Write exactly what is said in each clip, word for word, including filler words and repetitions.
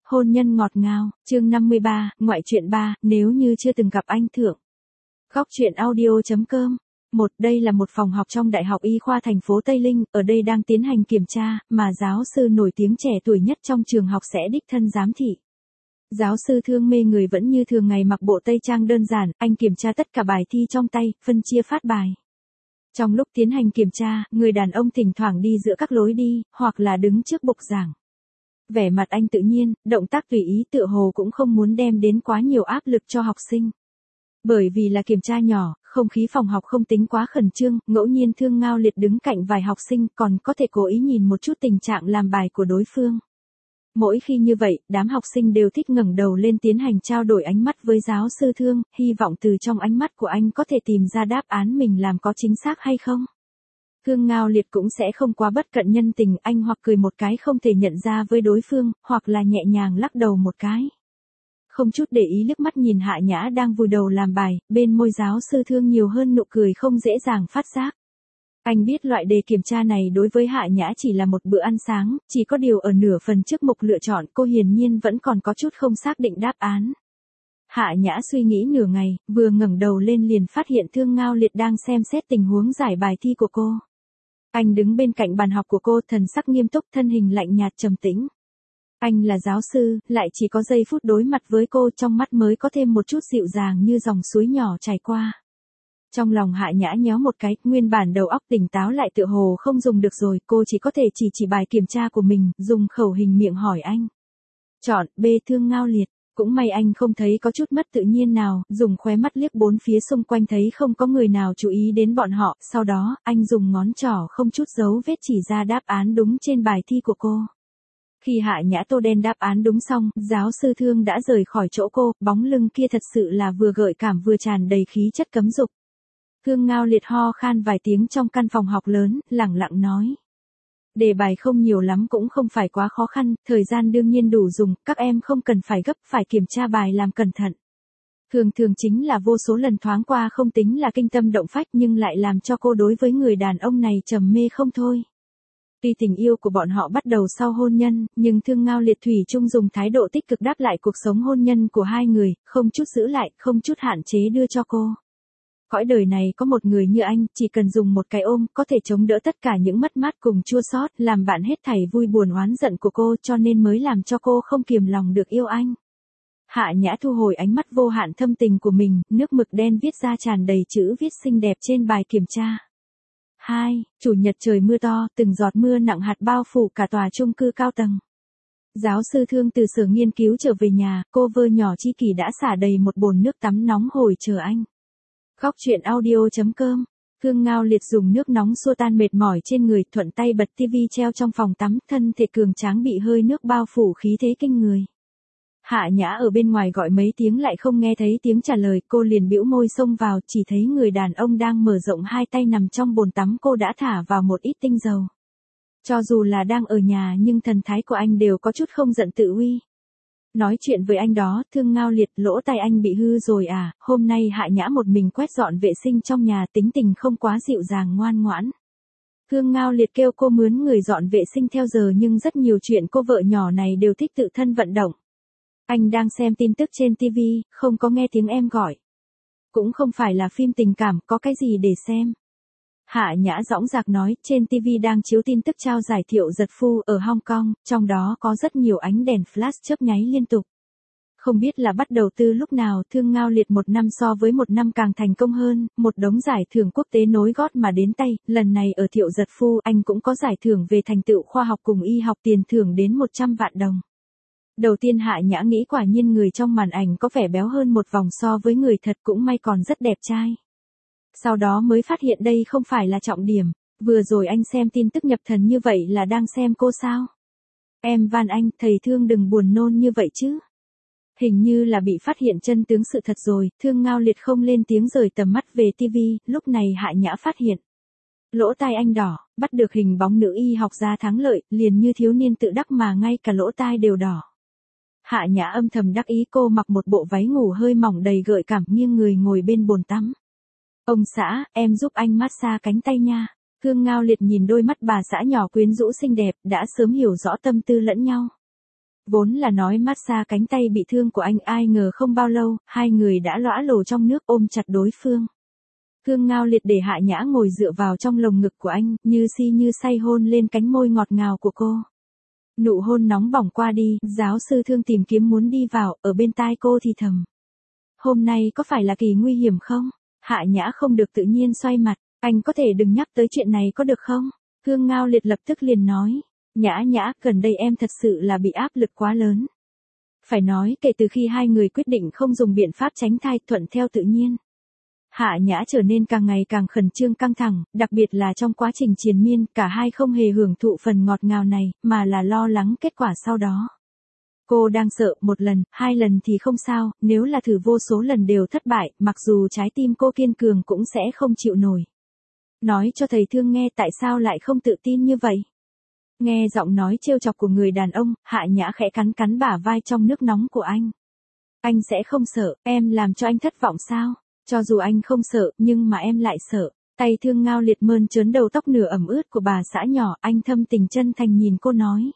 hôn nhân ngọt ngào, chương năm mươi ba, ngoại truyện ba, nếu như chưa từng gặp anh Thượng. Góc truyện audio.com. Một, đây là một phòng học trong Đại học Y khoa thành phố Tây Linh, ở đây đang tiến hành kiểm tra, mà giáo sư nổi tiếng trẻ tuổi nhất trong trường học sẽ đích thân giám thị. Giáo sư Thương mê người vẫn như thường ngày mặc bộ tây trang đơn giản, anh kiểm tra tất cả bài thi trong tay, phân chia phát bài. Trong lúc tiến hành kiểm tra, người đàn ông thỉnh thoảng đi giữa các lối đi, hoặc là đứng trước bục giảng. Vẻ mặt anh tự nhiên, động tác tùy ý tựa hồ cũng không muốn đem đến quá nhiều áp lực cho học sinh. Bởi vì là kiểm tra nhỏ, không khí phòng học không tính quá khẩn trương, ngẫu nhiên Thương Ngao Liệt đứng cạnh vài học sinh còn có thể cố ý nhìn một chút tình trạng làm bài của đối phương. Mỗi khi như vậy, đám học sinh đều thích ngẩng đầu lên tiến hành trao đổi ánh mắt với giáo sư Thương, hy vọng từ trong ánh mắt của anh có thể tìm ra đáp án mình làm có chính xác hay không. Thương Ngao Liệt cũng sẽ không quá bất cận nhân tình, anh hoặc cười một cái không thể nhận ra với đối phương, hoặc là nhẹ nhàng lắc đầu một cái. Không chút để ý liếc mắt nhìn Hạ Nhã đang vùi đầu làm bài, bên môi giáo sư Thương nhiều hơn nụ cười không dễ dàng phát giác. Anh biết loại đề kiểm tra này đối với Hạ Nhã chỉ là một bữa ăn sáng, chỉ có điều ở nửa phần trước mục lựa chọn cô hiển nhiên vẫn còn có chút không xác định đáp án. Hạ Nhã suy nghĩ nửa ngày, vừa ngẩng đầu lên liền phát hiện Thương Ngao Liệt đang xem xét tình huống giải bài thi của cô. Anh đứng bên cạnh bàn học của cô, thần sắc nghiêm túc, thân hình lạnh nhạt trầm tĩnh. Anh là giáo sư, lại chỉ có giây phút đối mặt với cô, trong mắt mới có thêm một chút dịu dàng như dòng suối nhỏ chảy qua. Trong lòng Hạ Nhã nhéo một cái, nguyên bản đầu óc tỉnh táo lại tựa hồ không dùng được rồi, cô chỉ có thể chỉ chỉ bài kiểm tra của mình, dùng khẩu hình miệng hỏi anh. Chọn B. Thương Ngao Liệt. Cũng may anh không thấy có chút mất tự nhiên nào, dùng khóe mắt liếc bốn phía xung quanh thấy không có người nào chú ý đến bọn họ, sau đó, anh dùng ngón trỏ không chút dấu vết chỉ ra đáp án đúng trên bài thi của cô. Khi Hạ Nhã tô đen đáp án đúng xong, giáo sư Thương đã rời khỏi chỗ cô, bóng lưng kia thật sự là vừa gợi cảm vừa tràn đầy khí chất cấm dục. Thương Ngao Liệt ho khan vài tiếng trong căn phòng học lớn, lẳng lặng nói. Đề bài không nhiều lắm cũng không phải quá khó khăn, thời gian đương nhiên đủ dùng, các em không cần phải gấp, phải kiểm tra bài làm cẩn thận. Thường thường chính là vô số lần thoáng qua không tính là kinh tâm động phách nhưng lại làm cho cô đối với người đàn ông này trầm mê không thôi. Tuy tình yêu của bọn họ bắt đầu sau hôn nhân, nhưng Thương Ngao Liệt thủy chung dùng thái độ tích cực đáp lại cuộc sống hôn nhân của hai người, không chút giữ lại, không chút hạn chế đưa cho cô. Cõi đời này có một người như anh, chỉ cần dùng một cái ôm, có thể chống đỡ tất cả những mất mát cùng chua xót, làm bạn hết thảy vui buồn oán giận của cô, cho nên mới làm cho cô không kiềm lòng được yêu anh. Hạ Nhã thu hồi ánh mắt vô hạn thâm tình của mình, nước mực đen viết ra tràn đầy chữ viết xinh đẹp trên bài kiểm tra. hai. Chủ nhật trời mưa to, từng giọt mưa nặng hạt bao phủ cả tòa chung cư cao tầng. Giáo sư Thương từ sở nghiên cứu trở về nhà, cô vơ nhỏ chi kỷ đã xả đầy một bồn nước tắm nóng hổi chờ anh. Góc truyện audio.com. Thương Ngao Liệt dùng nước nóng xua tan mệt mỏi trên người, thuận tay bật tivi treo trong phòng tắm, thân thể cường tráng bị hơi nước bao phủ khí thế kinh người. Hạ Nhã ở bên ngoài gọi mấy tiếng lại không nghe thấy tiếng trả lời, cô liền bĩu môi xông vào, chỉ thấy người đàn ông đang mở rộng hai tay nằm trong bồn tắm, cô đã thả vào một ít tinh dầu. Cho dù là đang ở nhà nhưng thần thái của anh đều có chút không giận tự uy. Nói chuyện với anh đó, Thương Ngao Liệt, lỗ tai anh bị hư rồi à, hôm nay Hạ Nhã một mình quét dọn vệ sinh trong nhà, tính tình không quá dịu dàng ngoan ngoãn. Thương Ngao Liệt kêu cô mướn người dọn vệ sinh theo giờ nhưng rất nhiều chuyện cô vợ nhỏ này đều thích tự thân vận động. Anh đang xem tin tức trên tivi, không có nghe tiếng em gọi. Cũng không phải là phim tình cảm, có cái gì để xem. Hạ Nhã dõng dạc nói, trên tivi đang chiếu tin tức trao giải Thiệu Giật Phu ở Hong Kong, trong đó có rất nhiều ánh đèn flash chớp nháy liên tục. Không biết là bắt đầu từ lúc nào, Thương Ngao Liệt một năm so với một năm càng thành công hơn, một đống giải thưởng quốc tế nối gót mà đến tay, lần này ở Thiệu Giật Phu anh cũng có giải thưởng về thành tựu khoa học cùng y học, tiền thưởng đến một trăm vạn đồng. Đầu tiên Hạ Nhã nghĩ quả nhiên người trong màn ảnh có vẻ béo hơn một vòng so với người thật, cũng may còn rất đẹp trai. Sau đó mới phát hiện đây không phải là trọng điểm, vừa rồi anh xem tin tức nhập thần như vậy là đang xem cô sao? Em van anh, thầy Thương đừng buồn nôn như vậy chứ. Hình như là bị phát hiện chân tướng sự thật rồi, Thương Ngao Liệt không lên tiếng rời tầm mắt về tivi, lúc này Hạ Nhã phát hiện. Lỗ tai anh đỏ, bắt được hình bóng nữ y học gia thắng lợi, liền như thiếu niên tự đắc mà ngay cả lỗ tai đều đỏ. Hạ Nhã âm thầm đắc ý, cô mặc một bộ váy ngủ hơi mỏng đầy gợi cảm, nghiêng người ngồi bên bồn tắm. Ông xã, em giúp anh massage cánh tay nha. Thương Ngao Liệt nhìn đôi mắt bà xã nhỏ quyến rũ xinh đẹp, đã sớm hiểu rõ tâm tư lẫn nhau. Vốn là nói massage cánh tay bị thương của anh, ai ngờ không bao lâu, hai người đã lõa lồ trong nước ôm chặt đối phương. Khương Ngao Liệt để Hạ Nhã ngồi dựa vào trong lồng ngực của anh, như si như say hôn lên cánh môi ngọt ngào của cô. Nụ hôn nóng bỏng qua đi, giáo sư Thương tìm kiếm muốn đi vào, ở bên tai cô thì thầm. Hôm nay có phải là kỳ nguy hiểm không? Hạ Nhã không được tự nhiên xoay mặt, anh có thể đừng nhắc tới chuyện này có được không? Khương Ngao Liệt lập tức liền nói. Nhã Nhã, gần đây em thật sự là bị áp lực quá lớn. Phải nói kể từ khi hai người quyết định không dùng biện pháp tránh thai, thuận theo tự nhiên. Hạ Nhã trở nên càng ngày càng khẩn trương căng thẳng, đặc biệt là trong quá trình triền miên, cả hai không hề hưởng thụ phần ngọt ngào này, mà là lo lắng kết quả sau đó. Cô đang sợ, một lần, hai lần thì không sao, nếu là thử vô số lần đều thất bại, mặc dù trái tim cô kiên cường cũng sẽ không chịu nổi. Nói cho thầy Thương nghe tại sao lại không tự tin như vậy. Nghe giọng nói trêu chọc của người đàn ông, Hạ Nhã khẽ cắn cắn bả vai trong nước nóng của anh. Anh sẽ không sợ, em làm cho anh thất vọng sao? Cho dù anh không sợ, nhưng mà em lại sợ. Tay Thương Ngao Liệt mơn trớn đầu tóc nửa ẩm ướt của bà xã nhỏ, anh thâm tình chân thành nhìn cô nói.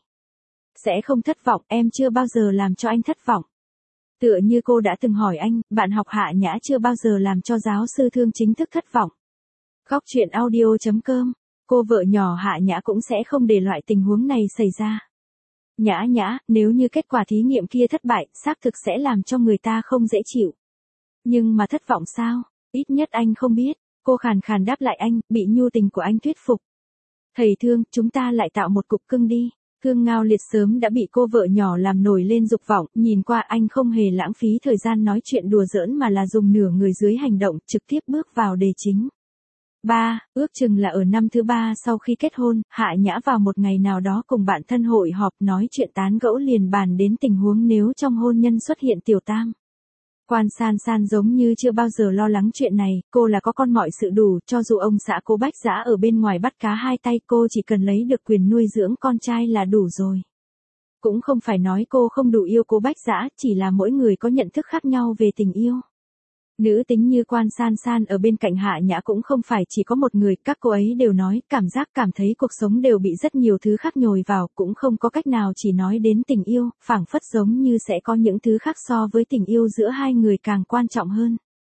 Sẽ không thất vọng, em chưa bao giờ làm cho anh thất vọng. Tựa như cô đã từng hỏi anh, bạn học Hạ Nhã chưa bao giờ làm cho giáo sư Thương chính thức thất vọng. Góc truyện audio chấm com, cô vợ nhỏ Hạ Nhã cũng sẽ không để loại tình huống này xảy ra. Nhã Nhã, nếu như kết quả thí nghiệm kia thất bại, xác thực sẽ làm cho người ta không dễ chịu. Nhưng mà thất vọng sao? Ít nhất anh không biết. Cô khàn khàn đáp lại anh, bị nhu tình của anh thuyết phục. Thầy Thương, chúng ta lại tạo một cục cưng đi. Khương Ngao Liệt sớm đã bị cô vợ nhỏ làm nổi lên dục vọng, nhìn qua anh không hề lãng phí thời gian nói chuyện đùa giỡn mà là dùng nửa người dưới hành động, trực tiếp bước vào đề chính. ba. Ước chừng là ở năm thứ ba sau khi kết hôn, Hạ Nhã vào một ngày nào đó cùng bạn thân hội họp nói chuyện tán gẫu liền bàn đến tình huống nếu trong hôn nhân xuất hiện tiểu tam. Quan San San giống như chưa bao giờ lo lắng chuyện này, cô là có con mọi sự đủ, cho dù ông xã cô Bách Dã ở bên ngoài bắt cá hai tay, cô chỉ cần lấy được quyền nuôi dưỡng con trai là đủ rồi. Cũng không phải nói cô không đủ yêu cô Bách Dã, chỉ là mỗi người có nhận thức khác nhau về tình yêu. Nữ tính như Quan San San ở bên cạnh Hạ Nhã cũng không phải chỉ có một người, các cô ấy đều nói, cảm giác cảm thấy cuộc sống đều bị rất nhiều thứ khác nhồi vào, cũng không có cách nào chỉ nói đến tình yêu, phảng phất giống như sẽ có những thứ khác so với tình yêu giữa hai người càng quan trọng hơn.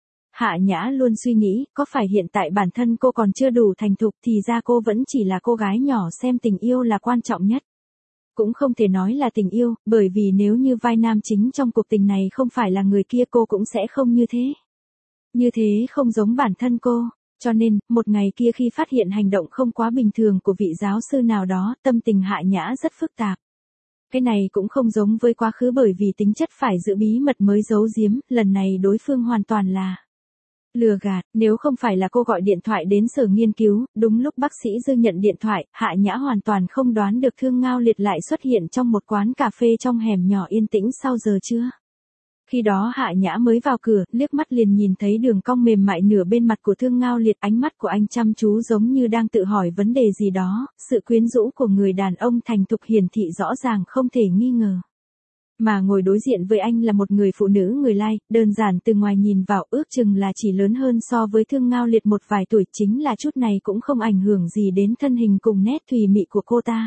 Hạ Nhã luôn suy nghĩ, có phải hiện tại bản thân cô còn chưa đủ thành thục thì ra cô vẫn chỉ là cô gái nhỏ xem tình yêu là quan trọng nhất. Cũng không thể nói là tình yêu, bởi vì nếu như vai nam chính trong cuộc tình này không phải là người kia cô cũng sẽ không như thế. Như thế không giống bản thân cô, cho nên, một ngày kia khi phát hiện hành động không quá bình thường của vị giáo sư nào đó, tâm tình Hạ Nhã rất phức tạp. Cái này cũng không giống với quá khứ bởi vì tính chất phải giữ bí mật mới giấu giếm, lần này đối phương hoàn toàn là lừa gạt, nếu không phải là cô gọi điện thoại đến sở nghiên cứu, đúng lúc bác sĩ Dư nhận điện thoại, Hạ Nhã hoàn toàn không đoán được Thương Ngao Liệt lại xuất hiện trong một quán cà phê trong hẻm nhỏ yên tĩnh sau giờ trưa. Khi đó Hạ Nhã mới vào cửa, liếc mắt liền nhìn thấy đường cong mềm mại nửa bên mặt của Thương Ngao Liệt, ánh mắt của anh chăm chú giống như đang tự hỏi vấn đề gì đó, sự quyến rũ của người đàn ông thành thục hiển thị rõ ràng không thể nghi ngờ. Mà ngồi đối diện với anh là một người phụ nữ người Lai, đơn giản từ ngoài nhìn vào ước chừng là chỉ lớn hơn so với Thương Ngao Liệt một vài tuổi, chính là chút này cũng không ảnh hưởng gì đến thân hình cùng nét thùy mị của cô ta.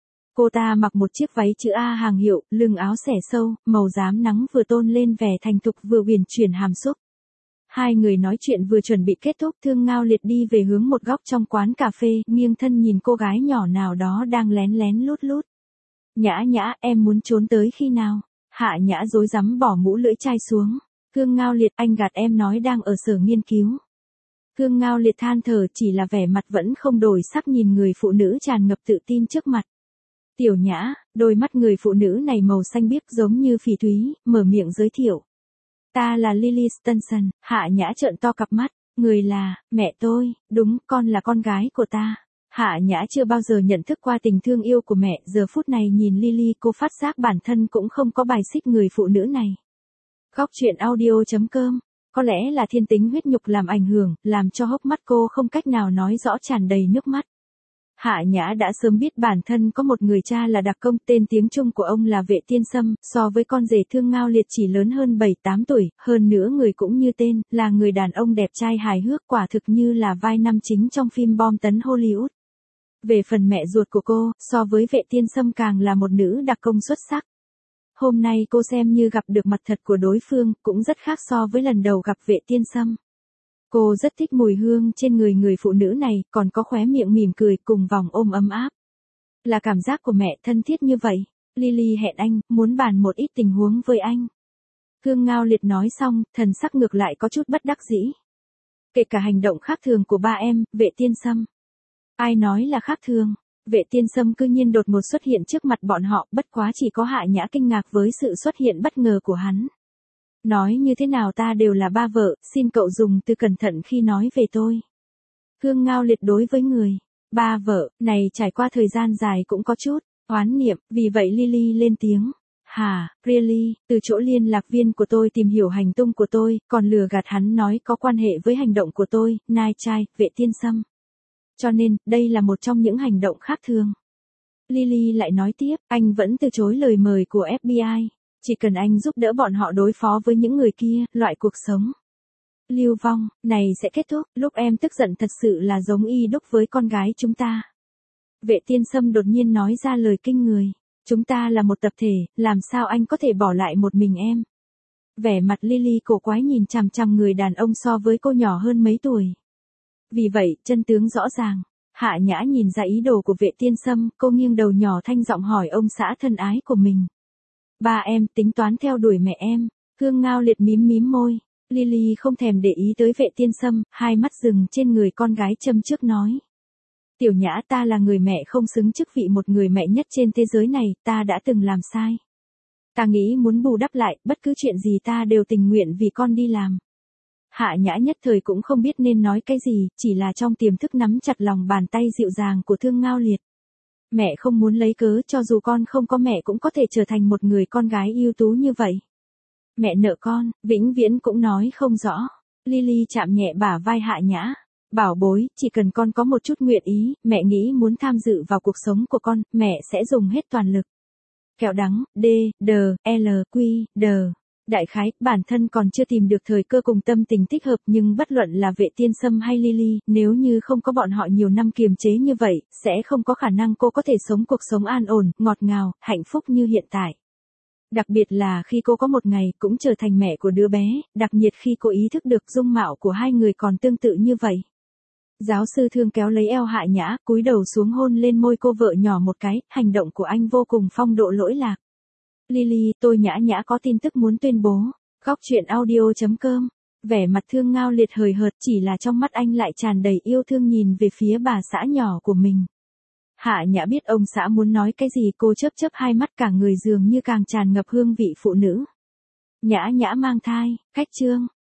Cô ta mặc một chiếc váy chữ A hàng hiệu, lưng áo xẻ sâu, màu rám nắng vừa tôn lên vẻ thành thục vừa uyển chuyển hàm xúc. Hai người nói chuyện vừa chuẩn bị kết thúc, Thương Ngao Liệt đi về hướng một góc trong quán cà phê, nghiêng thân nhìn cô gái nhỏ nào đó đang lén lén lút lút. Nhã Nhã, em muốn trốn tới khi nào? Hạ Nhã rối rắm bỏ mũ lưỡi chai xuống. Thương Ngao Liệt, anh gạt em nói đang ở sở nghiên cứu. Thương Ngao Liệt than thở, chỉ là vẻ mặt vẫn không đổi sắc nhìn người phụ nữ tràn ngập tự tin trước mặt. Tiểu Nhã, đôi mắt người phụ nữ này màu xanh biếc giống như phỉ thúy, mở miệng giới thiệu. Ta là Lily Stinson. Hạ Nhã trợn to cặp mắt, người là, mẹ tôi, đúng, con là con gái của ta. Hạ Nhã chưa bao giờ nhận thức qua tình thương yêu của mẹ, giờ phút này nhìn Lily cô phát giác bản thân cũng không có bài xích người phụ nữ này. Góc truyện audio chấm com, có lẽ là thiên tính huyết nhục làm ảnh hưởng, làm cho hốc mắt cô không cách nào nói rõ tràn đầy nước mắt. Hạ Nhã đã sớm biết bản thân có một người cha là đặc công, tên tiếng Trung của ông là Vệ Tiên Sâm, so với con rể Thương Ngao Liệt chỉ lớn hơn bảy tám tuổi, hơn nữa người cũng như tên, là người đàn ông đẹp trai hài hước, quả thực như là vai nam chính trong phim bom tấn Hollywood. Về phần mẹ ruột của cô, so với Vệ Tiên Sâm càng là một nữ đặc công xuất sắc. hôm nay cô xem như gặp được mặt thật của đối phương, cũng rất khác so với lần đầu gặp Vệ Tiên Sâm. Cô rất thích mùi hương trên người người phụ nữ này, còn có khóe miệng mỉm cười cùng vòng ôm ấm áp. Là cảm giác của mẹ thân thiết như vậy. Lily hẹn anh, muốn bàn một ít tình huống với anh. Thương Ngao Liệt nói xong, thần sắc ngược lại có chút bất đắc dĩ. Kể cả hành động khác thường của ba em, Vệ Tiên Sâm. Ai nói là khác thường? Vệ Tiên Sâm cư nhiên đột ngột xuất hiện trước mặt bọn họ, bất quá chỉ có Hạ Nhã kinh ngạc với sự xuất hiện bất ngờ của hắn. Nói như thế nào ta đều là ba vợ, xin cậu dùng từ cẩn thận khi nói về tôi. Thương Ngao Liệt đối với người, ba vợ, này trải qua thời gian dài cũng có chút oán niệm, vì vậy Lily lên tiếng. Hả, really, từ chỗ liên lạc viên của tôi tìm hiểu hành tung của tôi, còn lừa gạt hắn nói có quan hệ với hành động của tôi, nai trai, Vệ Tiên Sâm. Cho nên, đây là một trong những hành động khác thường. Lily lại nói tiếp, anh vẫn từ chối lời mời của ép bê i. Chỉ cần anh giúp đỡ bọn họ đối phó với những người kia, loại cuộc sống lưu vong này sẽ kết thúc. Lúc em tức giận thật sự là giống y đúc với con gái chúng ta. Vệ Tiên Sâm đột nhiên nói ra lời kinh người. Chúng ta là một tập thể, làm sao anh có thể bỏ lại một mình em? Vẻ mặt Lily cổ quái nhìn chằm chằm người đàn ông so với cô nhỏ hơn mấy tuổi. Vì vậy, chân tướng rõ ràng. Hạ Nhã nhìn ra ý đồ của Vệ Tiên Sâm, cô nghiêng đầu nhỏ thanh giọng hỏi ông xã thân ái của mình. Ba em tính toán theo đuổi mẹ em. Thương Ngao Liệt mím mím môi. Lily không thèm để ý tới Vệ Tiên Sâm, hai mắt dừng trên người con gái châm trước nói. Tiểu Nhã, ta là người mẹ không xứng chức vị một người mẹ nhất trên thế giới này, ta đã từng làm sai. Ta nghĩ muốn bù đắp lại, bất cứ chuyện gì ta đều tình nguyện vì con đi làm. Hạ Nhã nhất thời cũng không biết nên nói cái gì, chỉ là trong tiềm thức nắm chặt lòng bàn tay dịu dàng của Thương Ngao Liệt. Mẹ không muốn lấy cớ cho dù con không có mẹ cũng có thể trở thành một người con gái ưu tú như vậy. Mẹ nợ con, vĩnh viễn cũng nói không rõ. Lily chạm nhẹ bả vai Hạ Nhã. Bảo bối, chỉ cần con có một chút nguyện ý, mẹ nghĩ muốn tham dự vào cuộc sống của con, mẹ sẽ dùng hết toàn lực. Kẹo đắng, D, D, L, Q, D. Đại khái, bản thân còn chưa tìm được thời cơ cùng tâm tình thích hợp nhưng bất luận là Vệ Tiên Sâm hay Lily, nếu như không có bọn họ nhiều năm kiềm chế như vậy, sẽ không có khả năng cô có thể sống cuộc sống an ổn, ngọt ngào, hạnh phúc như hiện tại. Đặc biệt là khi cô có một ngày cũng trở thành mẹ của đứa bé, đặc biệt khi cô ý thức được dung mạo của hai người còn tương tự như vậy. Giáo sư Thương kéo lấy eo Hạ Nhã, cúi đầu xuống hôn lên môi cô vợ nhỏ một cái, hành động của anh vô cùng phong độ lỗi lạc. Lily, tôi Nhã Nhã có tin tức muốn tuyên bố. Góc truyện audio chấm com. Vẻ mặt Thương Ngao Liệt hời hợt, chỉ là trong mắt anh lại tràn đầy yêu thương nhìn về phía bà xã nhỏ của mình. Hạ Nhã biết ông xã muốn nói cái gì, cô chớp chớp hai mắt, cả người dường như càng tràn ngập hương vị phụ nữ. Nhã Nhã mang thai, cách chương.